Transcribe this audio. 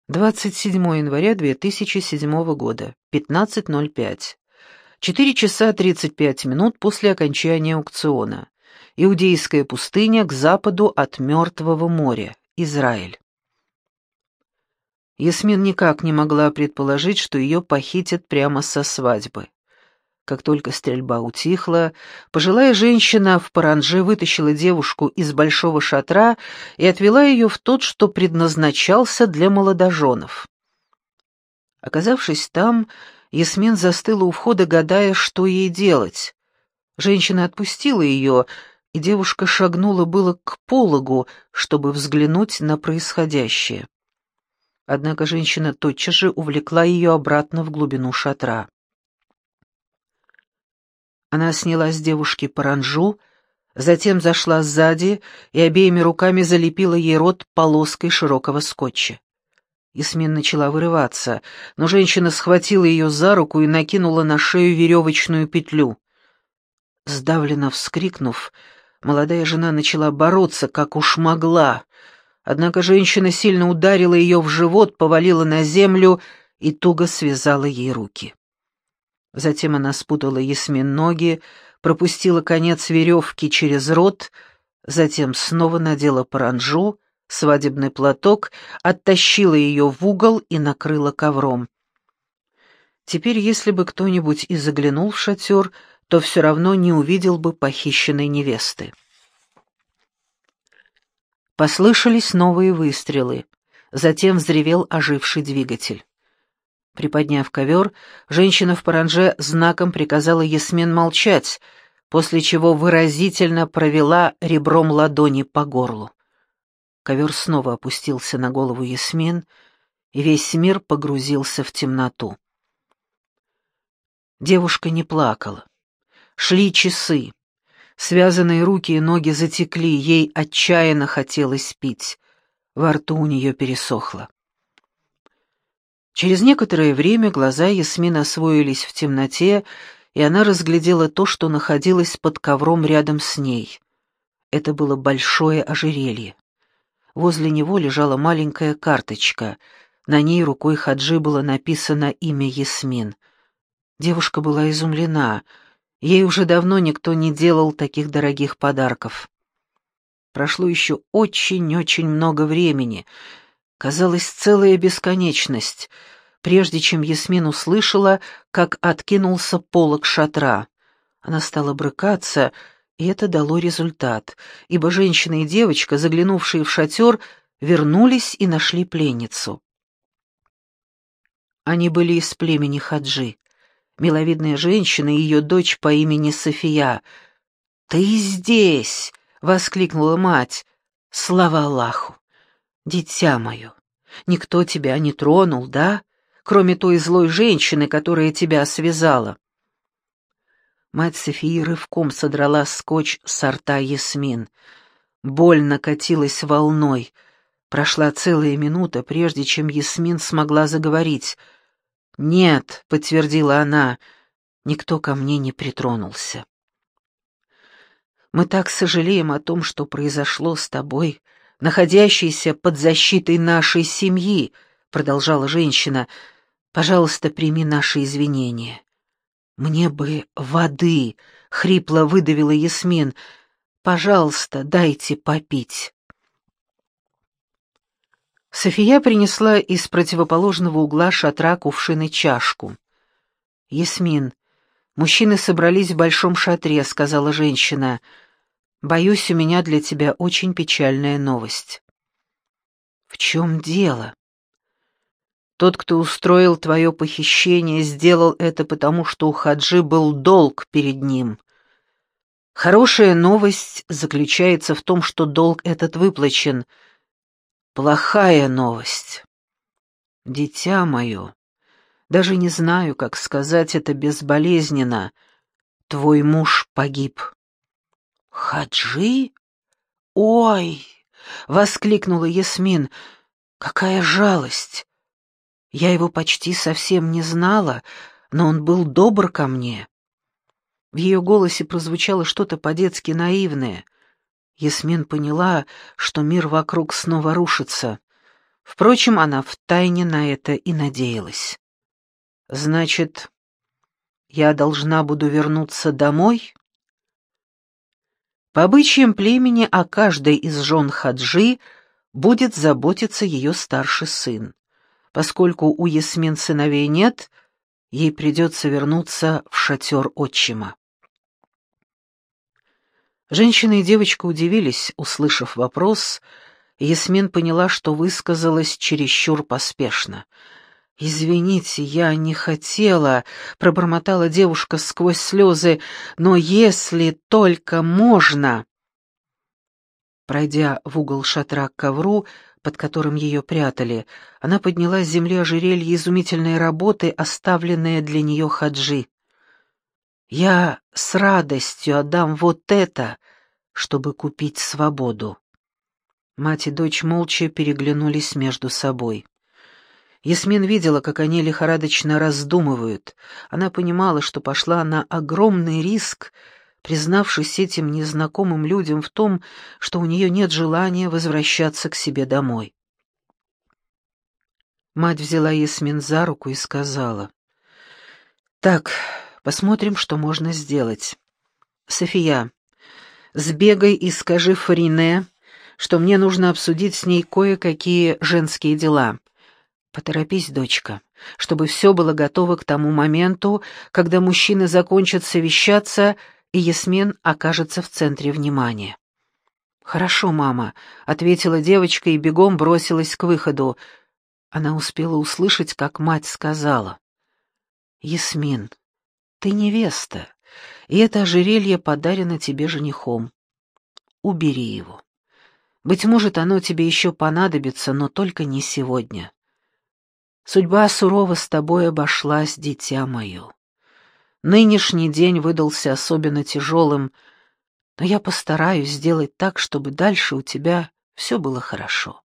27 января 2007 года, 15:05. 4 часа 35 минут после окончания аукциона. Иудейская пустыня к западу от Мертвого моря, Израиль. Ясмин никак не могла предположить, что ее похитят прямо со свадьбы. Как только стрельба утихла, пожилая женщина в парандже вытащила девушку из большого шатра и отвела ее в тот, что предназначался для молодоженов. Оказавшись там, Ясмин застыла у входа, гадая, что ей делать. Женщина отпустила ее, и девушка шагнула было к пологу, чтобы взглянуть на происходящее. Однако женщина тотчас же увлекла ее обратно в глубину шатра. Она сняла с девушки паранджу, затем зашла сзади и обеими руками залепила ей рот полоской широкого скотча. Ясмин начала вырываться, но женщина схватила ее за руку и накинула на шею веревочную петлю. Сдавленно вскрикнув, молодая жена начала бороться, как уж могла, однако женщина сильно ударила ее в живот, повалила на землю и туго связала ей руки. Затем она спутала Ясмин ноги, пропустила конец веревки через рот, затем снова надела паранджу, свадебный платок, оттащила ее в угол и накрыла ковром. Теперь, если бы кто-нибудь и заглянул в шатер, то все равно не увидел бы похищенной невесты. Послышались новые выстрелы, затем взревел оживший двигатель. Приподняв ковер, женщина в парандже знаком приказала Ясмин молчать, после чего выразительно провела ребром ладони по горлу. Ковер снова опустился на голову Ясмин, и весь мир погрузился в темноту. Девушка не плакала. Шли часы. Связанные руки и ноги затекли, ей отчаянно хотелось пить. Во рту у нее пересохло. Через некоторое время глаза Ясмин освоились в темноте, и она разглядела то, что находилось под ковром рядом с ней. Это было большое ожерелье. Возле него лежала маленькая карточка. На ней рукой Хаджи было написано имя Ясмин. Девушка была изумлена. Ей уже давно никто не делал таких дорогих подарков. Прошло еще очень-очень много времени. Казалось, целая бесконечность, прежде чем Ясмин услышала, как откинулся полог шатра. Она стала брыкаться, и это дало результат, ибо женщина и девочка, заглянувшие в шатер, вернулись и нашли пленницу. Они были из племени Хаджи. Миловидная женщина и ее дочь по имени София. «Ты здесь!» — воскликнула мать. «Слава Аллаху! Дитя мое, никто тебя не тронул, да? Кроме той злой женщины, которая тебя связала». Мать Софии рывком содрала скотч с рта Ясмин. Боль накатилась волной. Прошла целая минута, прежде чем Ясмин смогла заговорить. «Нет», — подтвердила она, — «никто ко мне не притронулся». «Мы так сожалеем о том, что произошло с тобой, находящейся под защитой нашей семьи», — продолжала женщина. «Пожалуйста, прими наши извинения». «Мне бы воды», — хрипло выдавила Ясмин. «Пожалуйста, дайте попить». София принесла из противоположного угла шатра кувшин и чашку. «Ясмин, мужчины собрались в большом шатре», — сказала женщина. «Боюсь, у меня для тебя очень печальная новость». «В чем дело?» «Тот, кто устроил твое похищение, сделал это потому, что у Хаджи был долг перед ним. Хорошая новость заключается в том, что долг этот выплачен. Плохая новость. Дитя мое, даже не знаю, как сказать это безболезненно. Твой муж погиб». «Хаджи? Ой!» — воскликнула Ясмин. «Какая жалость! Я его почти совсем не знала, но он был добр ко мне». В ее голосе прозвучало что-то по-детски наивное. Ясмин поняла, что мир вокруг снова рушится. Впрочем, она втайне на это и надеялась. «Значит, я должна буду вернуться домой?» По обычаям племени о каждой из жен Хаджи будет заботиться ее старший сын. Поскольку у Ясмин сыновей нет, ей придется вернуться в шатер отчима. Женщина и девочка удивились, услышав вопрос. Ясмин поняла, что высказалась чересчур поспешно. «Извините, я не хотела», — пробормотала девушка сквозь слезы, «но если только можно...» Пройдя в угол шатра к ковру, под которым ее прятали, она подняла с земли ожерелье изумительной работы, оставленное для нее Хаджи. «Я с радостью отдам вот это, чтобы купить свободу». Мать и дочь молча переглянулись между собой. Ясмин видела, как они лихорадочно раздумывают. Она понимала, что пошла на огромный риск, признавшись этим незнакомым людям в том, что у нее нет желания возвращаться к себе домой. Мать взяла Ясмин за руку и сказала: «Так, посмотрим, что можно сделать. София, сбегай и скажи Фарине, что мне нужно обсудить с ней кое-какие женские дела. Поторопись, дочка, чтобы все было готово к тому моменту, когда мужчины закончат совещаться, и Ясмин окажется в центре внимания». «Хорошо, мама», — ответила девочка и бегом бросилась к выходу. Она успела услышать, как мать сказала: «Ясмин, ты невеста, и это ожерелье подарено тебе женихом. Убери его. Быть может, оно тебе еще понадобится, но только не сегодня. Судьба сурово с тобой обошлась, дитя мое. Нынешний день выдался особенно тяжелым, но я постараюсь сделать так, чтобы дальше у тебя все было хорошо».